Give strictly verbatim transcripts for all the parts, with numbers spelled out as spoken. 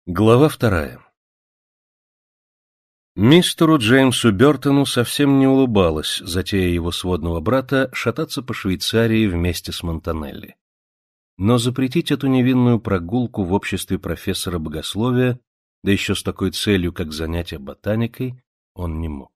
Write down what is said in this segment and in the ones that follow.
Глава вторая. Мистеру Джеймсу Бёртону совсем не улыбалась затея его сводного брата шататься по Швейцарии вместе с Монтанелли. Но запретить эту невинную прогулку в обществе профессора богословия, да еще с такой целью, как занятие ботаникой, он не мог.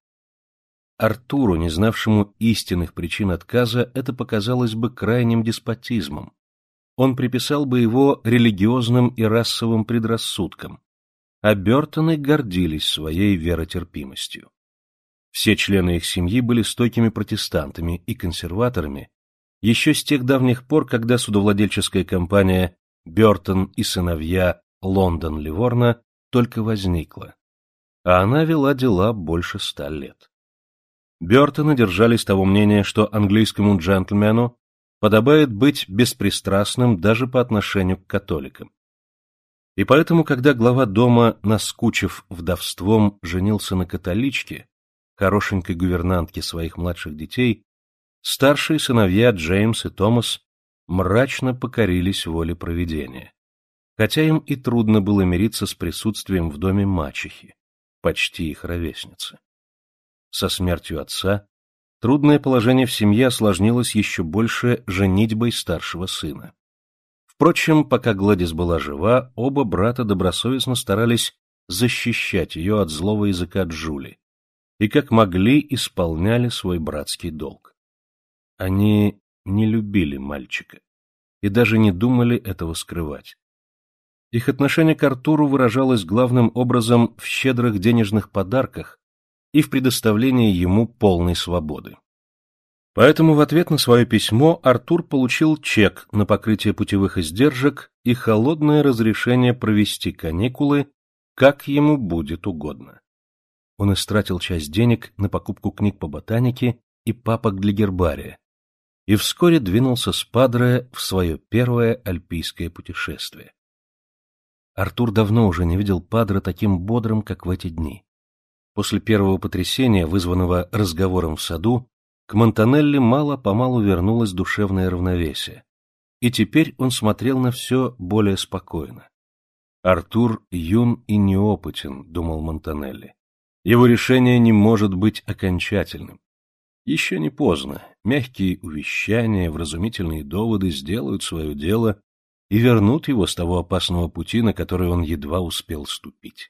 Артуру, не знавшему истинных причин отказа, это показалось бы крайним деспотизмом. Он приписал бы его религиозным и расовым предрассудкам, а Бёртоны гордились своей веротерпимостью. Все члены их семьи были стойкими протестантами и консерваторами еще с тех давних пор, когда судовладельческая компания «Бёртон и сыновья Лондон-Ливорно» только возникла, а она вела дела больше ста лет. Бёртоны держались того мнения, что английскому джентльмену подобает быть беспристрастным даже по отношению к католикам. И поэтому, когда глава дома, наскучив вдовством, женился на католичке, хорошенькой гувернантке своих младших детей, старшие сыновья Джеймс и Томас мрачно покорились воле провидения, хотя им и трудно было мириться с присутствием в доме мачехи, почти их ровесницы. Со смертью отца трудное положение в семье осложнилось еще больше женитьбой старшего сына. Впрочем, пока Гладис была жива, оба брата добросовестно старались защищать ее от злого языка Джули и как могли исполняли свой братский долг. Они не любили мальчика и даже не думали этого скрывать. Их отношение к Артуру выражалось главным образом в щедрых денежных подарках и в предоставлении ему полной свободы. Поэтому в ответ на свое письмо Артур получил чек на покрытие путевых издержек и холодное разрешение провести каникулы, как ему будет угодно. Он истратил часть денег на покупку книг по ботанике и папок для гербария, и вскоре двинулся с Падре в свое первое альпийское путешествие. Артур давно уже не видел Падре таким бодрым, как в эти дни. После первого потрясения, вызванного разговором в саду, к Монтанелли мало-помалу вернулось душевное равновесие, и теперь он смотрел на все более спокойно. «Артур юн и неопытен», — думал Монтанелли. «Его решение не может быть окончательным. Еще не поздно, мягкие увещания, вразумительные доводы сделают свое дело и вернут его с того опасного пути, на который он едва успел ступить».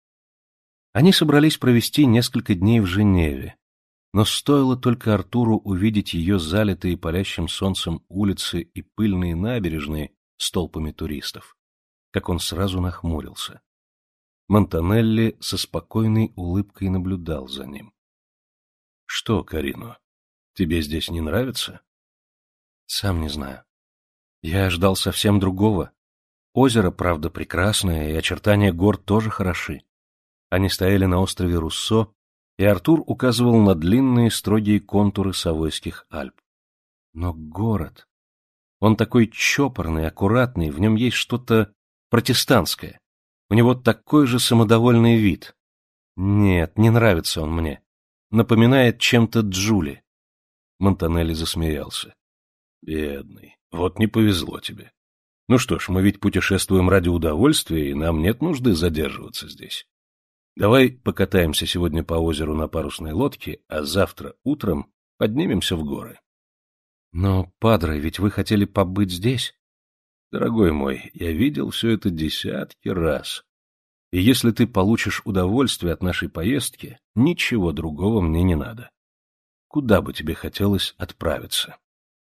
Они собрались провести несколько дней в Женеве, но стоило только Артуру увидеть ее залитые палящим солнцем улицы и пыльные набережные с толпами туристов, как он сразу нахмурился. Монтанелли со спокойной улыбкой наблюдал за ним. — Что, Карино, тебе здесь не нравится? — Сам не знаю. Я ждал совсем другого. Озеро, правда, прекрасное, и очертания гор тоже хороши. Они стояли на острове Руссо, и Артур указывал на длинные строгие контуры Савойских Альп. Но город... Он такой чопорный, аккуратный, в нем есть что-то протестантское. У него такой же самодовольный вид. Нет, не нравится он мне. Напоминает чем-то Джули. Монтанелли засмеялся. Бедный, вот не повезло тебе. Ну что ж, мы ведь путешествуем ради удовольствия, и нам нет нужды задерживаться здесь. Давай покатаемся сегодня по озеру на парусной лодке, а завтра утром поднимемся в горы. Но, падре, ведь вы хотели побыть здесь? Дорогой мой, я видел все это десятки раз. И если ты получишь удовольствие от нашей поездки, ничего другого мне не надо. Куда бы тебе хотелось отправиться?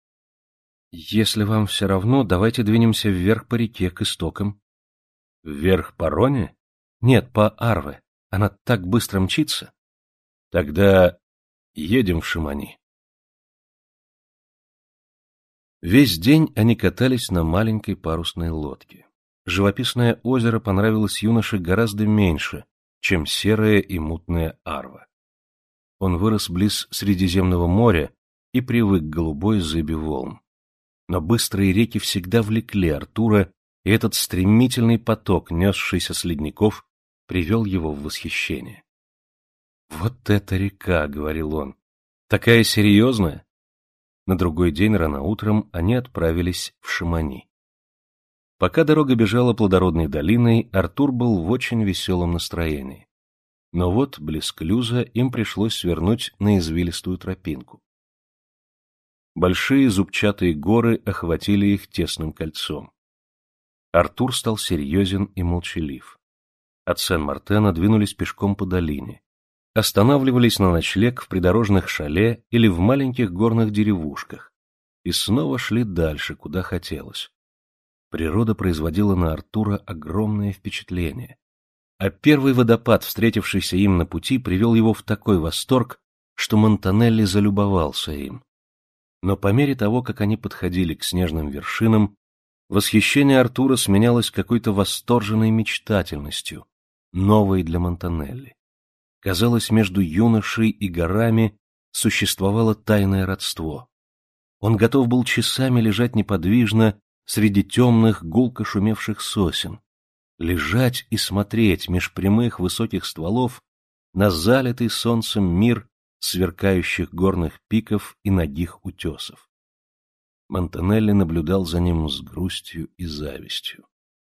Если вам все равно, давайте двинемся вверх по реке к истокам. Вверх по Роне? Нет, по Арве. Она так быстро мчится. Тогда едем в Шимани. Весь день они катались на маленькой парусной лодке. Живописное озеро понравилось юноше гораздо меньше, чем серая и мутная Арва. Он вырос близ Средиземного моря и привык к голубой зыби волн. Но быстрые реки всегда влекли Артура, и этот стремительный поток, несшийся с ледников, привел его в восхищение. «Вот эта река», — говорил он, — «такая серьезная». На другой день рано утром они отправились в Шимани. Пока дорога бежала плодородной долиной, Артур был в очень веселом настроении. Но вот, близ Клюза, им пришлось свернуть на извилистую тропинку. Большие зубчатые горы охватили их тесным кольцом. Артур стал серьезен и молчалив. От Сен-Мартена двинулись пешком по долине. Останавливались на ночлег в придорожных шале или в маленьких горных деревушках. И снова шли дальше, куда хотелось. Природа производила на Артура огромное впечатление. А первый водопад, встретившийся им на пути, привел его в такой восторг, что Монтанелли залюбовался им. Но по мере того, как они подходили к снежным вершинам, восхищение Артура сменялось какой-то восторженной мечтательностью, новой для Монтанелли. Казалось, между юношей и горами существовало тайное родство. Он готов был часами лежать неподвижно среди темных, гулко шумевших сосен, лежать и смотреть меж прямых высоких стволов на залитый солнцем мир сверкающих горных пиков и нагих утесов. Монтанелли наблюдал за ним с грустью и завистью.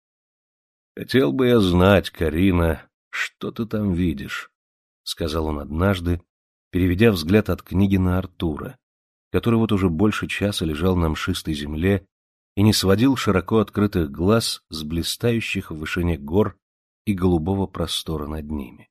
— Хотел бы я знать, Карина, что ты там видишь, — сказал он однажды, переведя взгляд от книги на Артура, который вот уже больше часа лежал на мшистой земле и не сводил широко открытых глаз с блистающих в вышине гор и голубого простора над ними.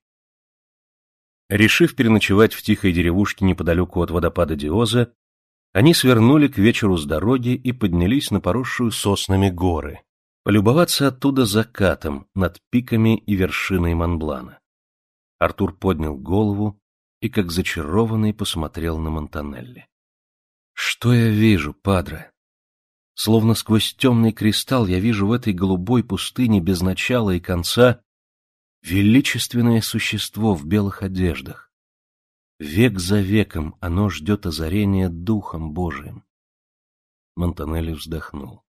Решив переночевать в тихой деревушке неподалеку от водопада Диоза, они свернули к вечеру с дороги и поднялись на поросшую соснами горы, полюбоваться оттуда закатом над пиками и вершиной Монблана. Артур поднял голову и, как зачарованный, посмотрел на Монтанелли. — Что я вижу, падре? Словно сквозь темный кристалл я вижу в этой голубой пустыне без начала и конца величественное существо в белых одеждах. Век за веком оно ждет озарения Духом Божиим. Монтанелли вздохнул.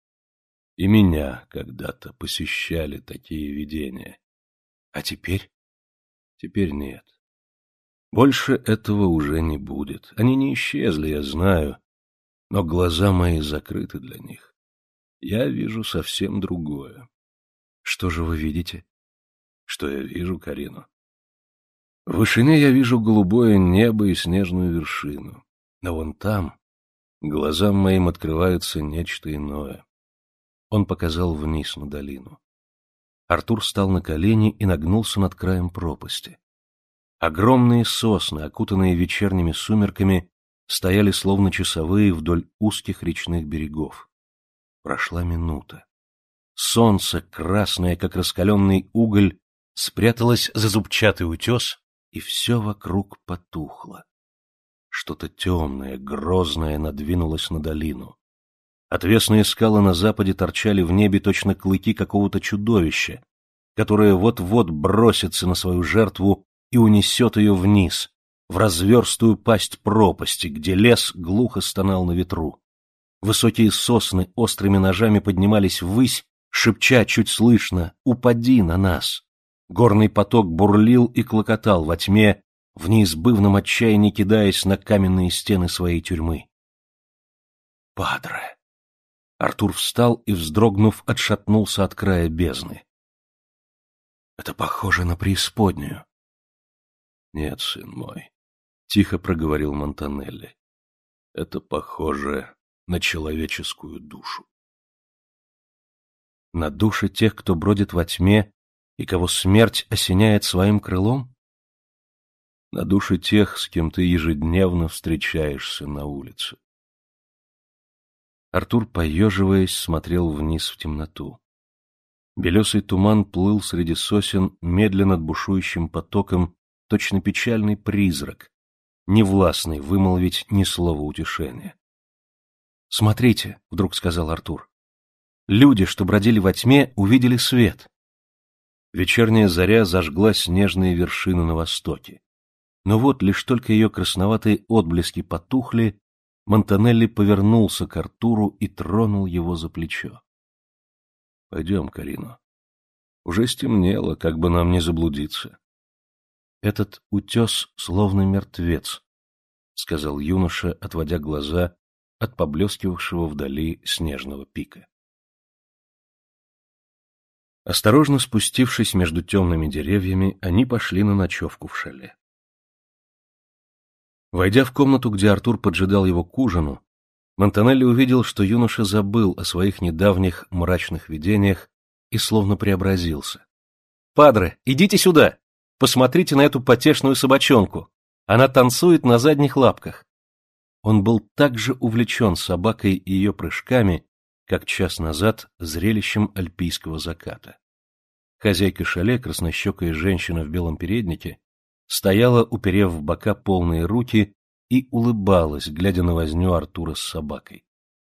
И меня когда-то посещали такие видения. А теперь? Теперь нет. Больше этого уже не будет. Они не исчезли, я знаю, но глаза мои закрыты для них. Я вижу совсем другое. Что же вы видите? Что я вижу, Карина? В вышине я вижу голубое небо и снежную вершину. Но вон там глазам моим открывается нечто иное. Он показал вниз на долину. Артур встал на колени и нагнулся над краем пропасти. Огромные сосны, окутанные вечерними сумерками, стояли словно часовые вдоль узких речных берегов. Прошла минута. Солнце, красное, как раскаленный уголь, спряталось за зубчатый утес, и все вокруг потухло. Что-то темное, грозное надвинулось на долину. Отвесные скалы на западе торчали в небе точно клыки какого-то чудовища, которое вот-вот бросится на свою жертву и унесет ее вниз, в разверстую пасть пропасти, где лес глухо стонал на ветру. Высокие сосны острыми ножами поднимались ввысь, шепча чуть слышно: «Упади на нас!» Горный поток бурлил и клокотал во тьме, в неизбывном отчаянии кидаясь на каменные стены своей тюрьмы. «Падре!» Артур встал и, вздрогнув, отшатнулся от края бездны. «Это похоже на преисподнюю». «Нет, сын мой», — тихо проговорил Монтанелли, — «это похоже на человеческую душу». На души тех, кто бродит во тьме и кого смерть осеняет своим крылом? На души тех, с кем ты ежедневно встречаешься на улице. Артур, поеживаясь, смотрел вниз в темноту. Белесый туман плыл среди сосен медленно над бушующим потоком, точно печальный призрак, невластный вымолвить ни слова утешения. «Смотрите», — вдруг сказал Артур, — «люди, что бродили во тьме, увидели свет». Вечерняя заря зажгла снежные вершины на востоке. Но вот лишь только ее красноватые отблески потухли, Монтанелли повернулся к Артуру и тронул его за плечо. — Пойдем, Карина. Уже стемнело, как бы нам не заблудиться. — Этот утес словно мертвец, — сказал юноша, отводя глаза от поблескивавшего вдали снежного пика. Осторожно спустившись между темными деревьями, они пошли на ночевку в шале. Войдя в комнату, где Артур поджидал его к ужину, Монтанелли увидел, что юноша забыл о своих недавних мрачных видениях и словно преобразился. — Падре, идите сюда! Посмотрите на эту потешную собачонку! Она танцует на задних лапках! Он был так же увлечен собакой и ее прыжками, как час назад зрелищем альпийского заката. Хозяйка шале, краснощекая женщина в белом переднике, стояла, уперев в бока полные руки, и улыбалась, глядя на возню Артура с собакой.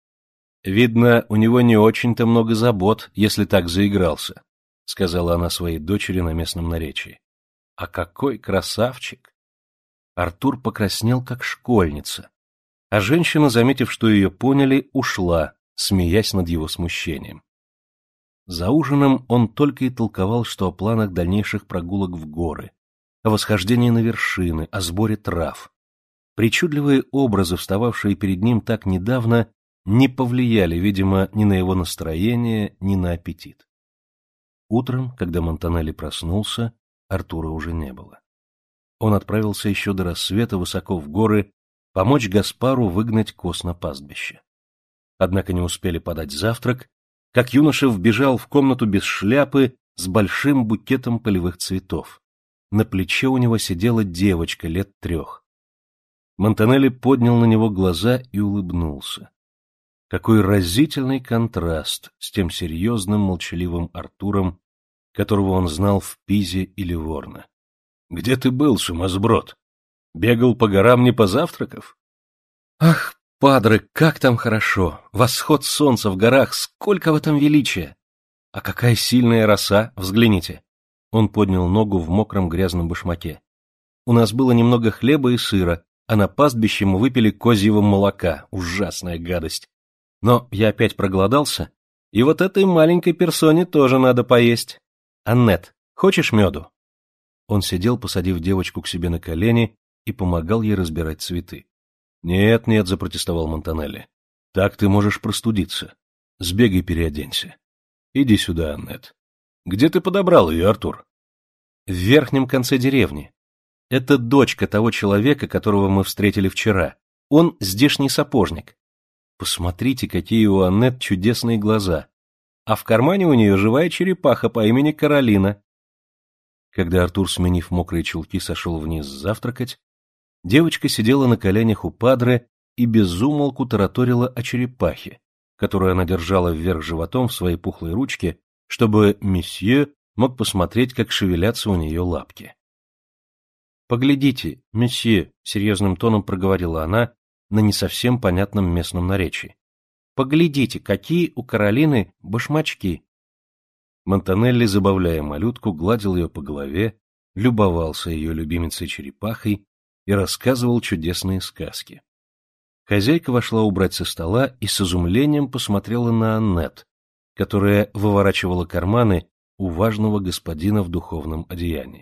— Видно, у него не очень-то много забот, если так заигрался, — сказала она своей дочери на местном наречии. — А какой красавчик! Артур покраснел, как школьница, а женщина, заметив, что ее поняли, ушла, смеясь над его смущением. За ужином он только и толковал, что о планах дальнейших прогулок в горы, о восхождении на вершины, о сборе трав. Причудливые образы, встававшие перед ним так недавно, не повлияли, видимо, ни на его настроение, ни на аппетит. Утром, когда Монтанелли проснулся, Артура уже не было. Он отправился еще до рассвета высоко в горы помочь Гаспару выгнать коз на пастбище. Однако не успели подать завтрак, как юноша вбежал в комнату без шляпы с большим букетом полевых цветов. На плече у него сидела девочка лет трех. Монтанелли поднял на него глаза и улыбнулся. Какой разительный контраст с тем серьезным молчаливым Артуром, которого он знал в Пизе и Ливорно. — Где ты был, сумасброд? Бегал по горам, не позавтракав? — Ах, падре, как там хорошо! Восход солнца в горах, сколько в этом величия! А какая сильная роса, взгляните! Он поднял ногу в мокром грязном башмаке. У нас было немного хлеба и сыра, а на пастбище мы выпили козьего молока, ужасная гадость. Но я опять проголодался, и вот этой маленькой персоне тоже надо поесть. Аннет, хочешь меду? Он сидел, посадив девочку к себе на колени, и помогал ей разбирать цветы. — Нет, нет, — запротестовал Монтанелли, — так ты можешь простудиться. Сбегай, переоденься. Иди сюда, Аннет. Где ты подобрал ее, Артур? — В верхнем конце деревни. Это дочка того человека, которого мы встретили вчера. Он здешний сапожник. Посмотрите, какие у Аннет чудесные глаза. А в кармане у нее живая черепаха по имени Каролина. Когда Артур, сменив мокрые чулки, сошел вниз завтракать, девочка сидела на коленях у падре и без умолку тараторила о черепахе, которую она держала вверх животом в своей пухлой ручке, чтобы месье мог посмотреть, как шевелятся у нее лапки. — Поглядите, месье, — серьезным тоном проговорила она на не совсем понятном местном наречии. — Поглядите, какие у Каролины башмачки! Монтанелли, забавляя малютку, гладил ее по голове, любовался ее любимицей-черепахой и рассказывал чудесные сказки. Хозяйка вошла убрать со стола и с изумлением посмотрела на Аннет, которая выворачивала карманы у важного господина в духовном одеянии.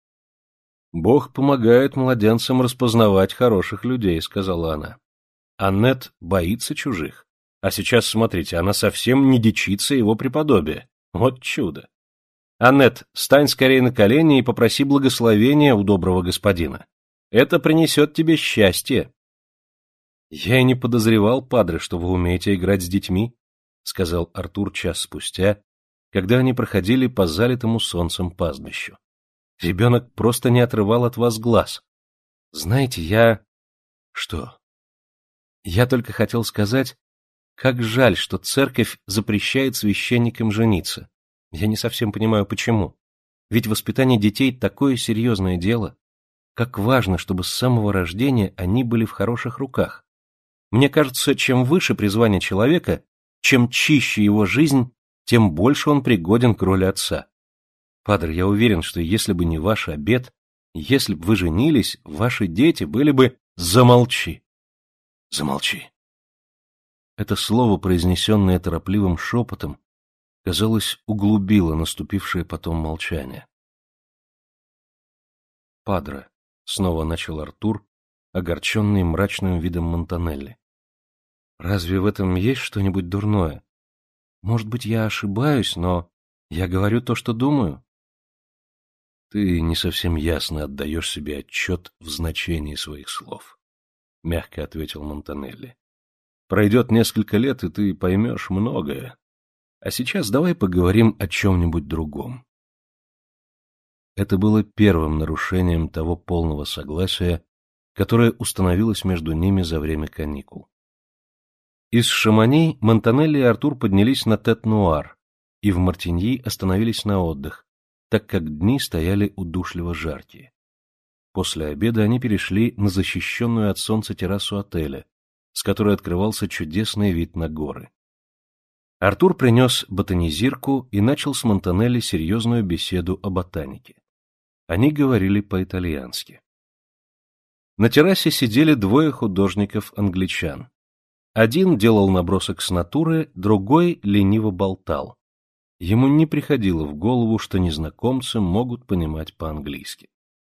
— Бог помогает младенцам распознавать хороших людей, — сказала она. Аннет боится чужих. А сейчас, смотрите, она совсем не дичится его преподобия. Вот чудо! Аннет, стань скорее на колени и попроси благословения у доброго господина. Это принесет тебе счастье. — Я и не подозревал, падре, что вы умеете играть с детьми, — сказал Артур час спустя, когда они проходили по залитому солнцем пастбищу. Ребенок просто не отрывал от вас глаз. Знаете, я... Что? Я только хотел сказать, как жаль, что церковь запрещает священникам жениться. Я не совсем понимаю, почему. Ведь воспитание детей такое серьезное дело. Как важно, чтобы с самого рождения они были в хороших руках. Мне кажется, чем выше призвание человека, чем чище его жизнь, тем больше он пригоден к роли отца. Падре, я уверен, что если бы не ваш обет, если бы вы женились, ваши дети были бы... Замолчи! Замолчи! Это слово, произнесенное торопливым шепотом, казалось, углубило наступившее потом молчание. Падре, — снова начал Артур, огорченный мрачным видом Монтанелли. — Разве в этом есть что-нибудь дурное? Может быть, я ошибаюсь, но Я говорю то, что думаю. Ты не совсем ясно отдаешь себе отчет в значении своих слов, — мягко ответил Монтанелли. Пройдет несколько лет, и ты поймешь многое. А сейчас давай поговорим о чем-нибудь другом. Это было первым нарушением того полного согласия, которое установилось между ними за время каникул. Из Шамани Монтанелли и Артур поднялись на Тет-Нуар и в Мартиньи остановились на отдых, так как дни стояли удушливо жаркие. После обеда они перешли на защищенную от солнца террасу отеля, с которой открывался чудесный вид на горы. Артур принес ботанизирку и начал с Монтанелли серьезную беседу о ботанике. Они говорили по-итальянски. На террасе сидели двое художников-англичан. Один делал набросок с натуры, другой лениво болтал. Ему не приходило в голову, что незнакомцы могут понимать по-английски.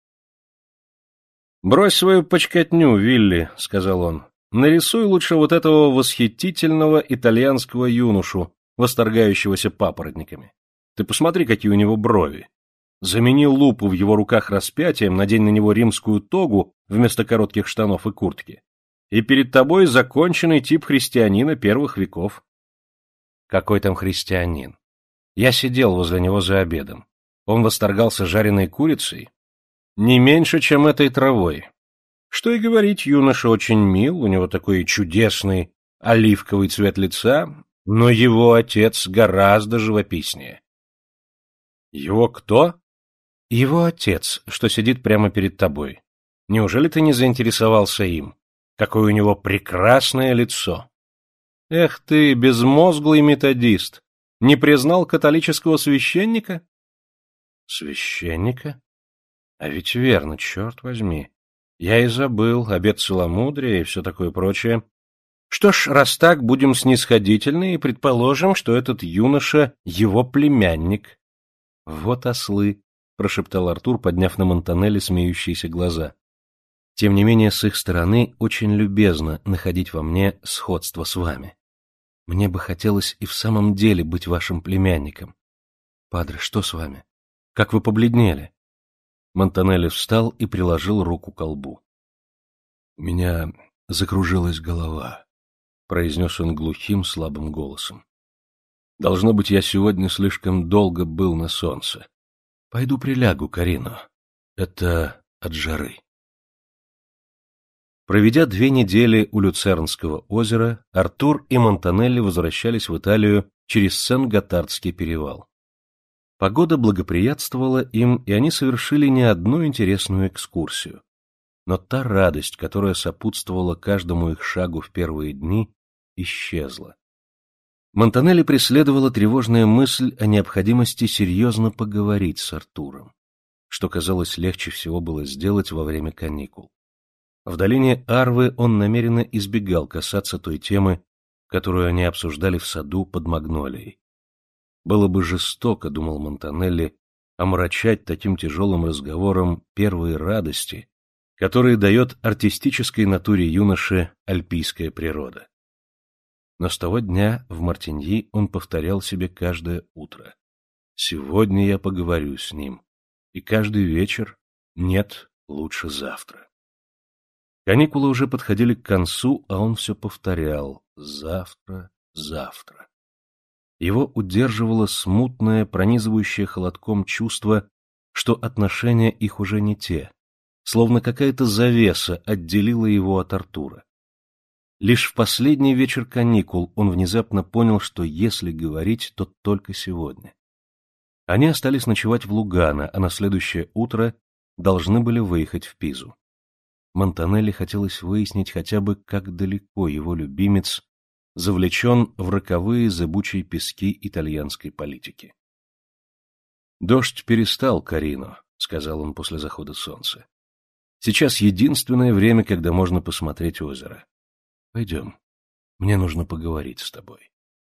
«Брось свою почкотню, Вилли», — сказал он. «Нарисуй лучше вот этого восхитительного итальянского юношу, восторгающегося папоротниками. Ты посмотри, какие у него брови. Замени лупу в его руках распятием, надень на него римскую тогу вместо коротких штанов и куртки. И перед тобой законченный тип христианина первых веков». Какой там христианин? Я сидел возле него за обедом. Он восторгался жареной курицей? Не меньше, чем этой травой. Что и говорить, юноша очень мил, у него такой чудесный оливковый цвет лица, но его отец гораздо живописнее. Его кто? Его отец, что сидит прямо перед тобой. Неужели ты не заинтересовался им? Какое у него прекрасное лицо! Эх ты, безмозглый методист! Не признал католического священника? Священника? А ведь верно, черт возьми. Я и забыл, обет целомудрия и все такое прочее. Что ж, раз так, будем снисходительны и предположим, что этот юноша — его племянник. — Вот ослы, — прошептал Артур, подняв на Монтанелли смеющиеся глаза. Тем не менее, с их стороны очень любезно находить во мне сходство с вами. Мне бы хотелось и в самом деле быть вашим племянником. Падре, что с вами? Как вы побледнели? Монтанелли встал и приложил руку к колбу. — У меня закружилась голова, — произнес он глухим, слабым голосом. — Должно быть, я сегодня слишком долго был на солнце. Пойду прилягу, Карино. Это от жары. Проведя две недели у Люцернского озера, Артур и Монтанелли возвращались в Италию через Сен-Готардский перевал. Погода благоприятствовала им, и они совершили не одну интересную экскурсию. Но та радость, которая сопутствовала каждому их шагу в первые дни, исчезла. Монтанелли преследовала тревожная мысль о необходимости серьезно поговорить с Артуром, что, казалось, легче всего было сделать во время каникул. В долине Арвы он намеренно избегал касаться той темы, которую они обсуждали в саду под магнолией. Было бы жестоко, думал Монтанелли, омрачать таким тяжелым разговором первые радости, которые дает артистической натуре юноши альпийская природа. Но с того дня в Мартиньи он повторял себе каждое утро: «Сегодня я поговорю с ним, и каждый вечер нет, лучше завтра». Каникулы уже подходили к концу, а он все повторял: «Завтра, завтра». Его удерживало смутное, пронизывающее холодком чувство, что отношения их уже не те, словно какая-то завеса отделила его от Артура. Лишь в последний вечер каникул он внезапно понял, что если говорить, то только сегодня. Они остались ночевать в Лугано, а на следующее утро должны были выехать в Пизу. Монтанелли хотелось выяснить хотя бы, как далеко его любимец завлечен в роковые зыбучие пески итальянской политики. «Дождь перестал, Карино», — сказал он после захода солнца. «Сейчас единственное время, когда можно посмотреть озеро. Пойдем, мне нужно поговорить с тобой».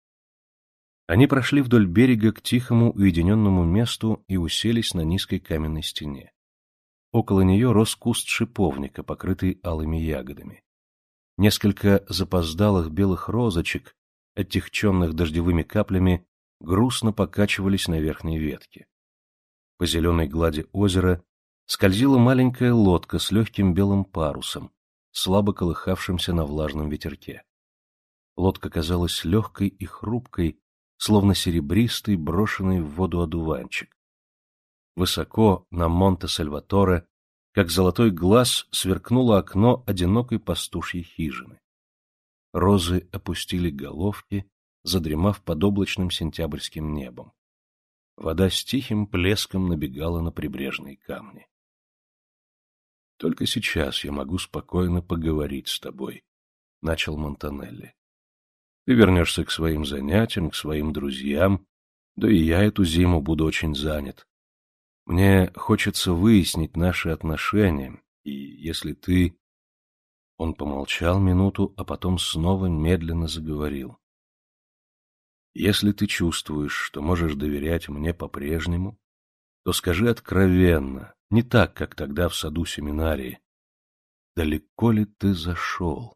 Они прошли вдоль берега к тихому уединенному месту и уселись на низкой каменной стене. Около нее рос куст шиповника, покрытый алыми ягодами. Несколько запоздалых белых розочек, отягченных дождевыми каплями, грустно покачивались на верхней ветке. По зеленой глади озера скользила маленькая лодка с легким белым парусом, слабо колыхавшимся на влажном ветерке. Лодка казалась легкой и хрупкой, словно серебристый, брошенный в воду одуванчик. Высоко на Монте-Сальваторе, как золотой глаз, сверкнуло окно одинокой пастушьей хижины. Розы опустили головки, задремав под облачным сентябрьским небом. Вода с тихим плеском набегала на прибрежные камни. «Только сейчас я могу спокойно поговорить с тобой», — начал Монтанелли. «Ты вернешься к своим занятиям, к своим друзьям, да и я эту зиму буду очень занят. Мне хочется выяснить наши отношения, и если ты...» Он помолчал минуту, а потом снова медленно заговорил. «Если ты чувствуешь, что можешь доверять мне по-прежнему, то скажи откровенно, не так, как тогда в саду семинарии. Далеко ли ты зашел?»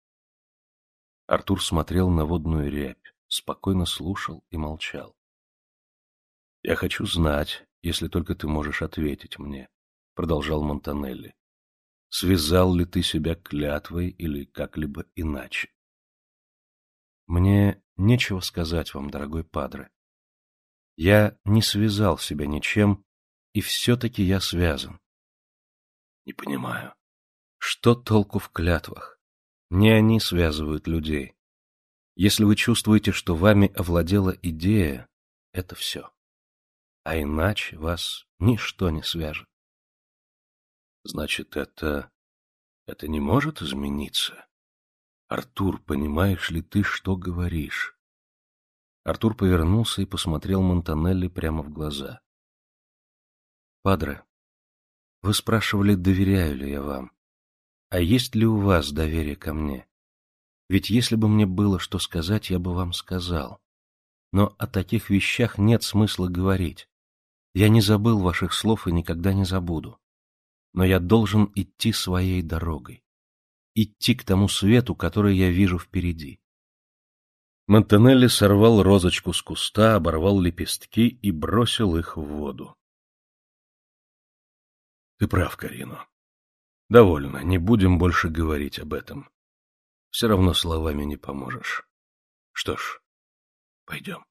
Артур смотрел на водную рябь, спокойно слушал и молчал. «Я хочу знать, если только ты можешь ответить мне», — продолжал Монтанелли. «Связал ли ты себя клятвой или как-либо иначе?» «Мне нечего сказать вам, дорогой падре. Я не связал себя ничем, и все-таки я связан». «Не понимаю». «Что толку в клятвах? Не они связывают людей. Если вы чувствуете, что вами овладела идея, это все. А иначе вас ничто не свяжет». «Значит, это... это не может измениться? Артур, понимаешь ли ты, что говоришь?» Артур повернулся и посмотрел Монтанелли прямо в глаза. «Падре, вы спрашивали, доверяю ли я вам. А есть ли у вас доверие ко мне? Ведь если бы мне было что сказать, я бы вам сказал. Но о таких вещах нет смысла говорить. Я не забыл ваших слов и никогда не забуду. Но я должен идти своей дорогой. Идти к тому свету, который я вижу впереди». Монтанелли сорвал розочку с куста, оборвал лепестки и бросил их в воду. «Ты прав, Карино. Довольно, не будем больше говорить об этом. Все равно словами не поможешь. Что ж, пойдем».